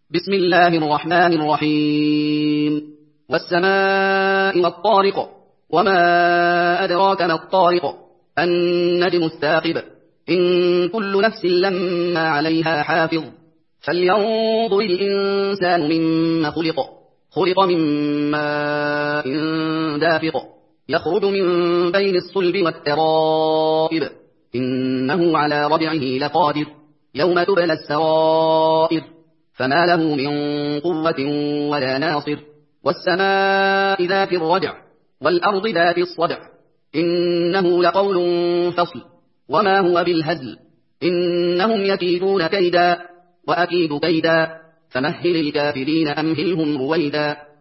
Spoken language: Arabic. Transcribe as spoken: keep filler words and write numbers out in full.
بسم الله الرحمن الرحيم والسماء والطارق وما أدراك ما الطارق النجم الثاقب إن كل نفس لما عليها حافظ فلينظر الإنسان مما خلق خلق من ماء دافق يخرج من بين الصلب والترائب إنه على رجعه لقادر يوم تبلى السرائر فما له من قوة ولا ناصر والسماء ذات الرجع والأرض ذات الصدع إنه لقول فصل وما هو بالهزل إنهم يكيدون كيدا وأكيد كيدا فمهل الكافرين أمهلهم رويدا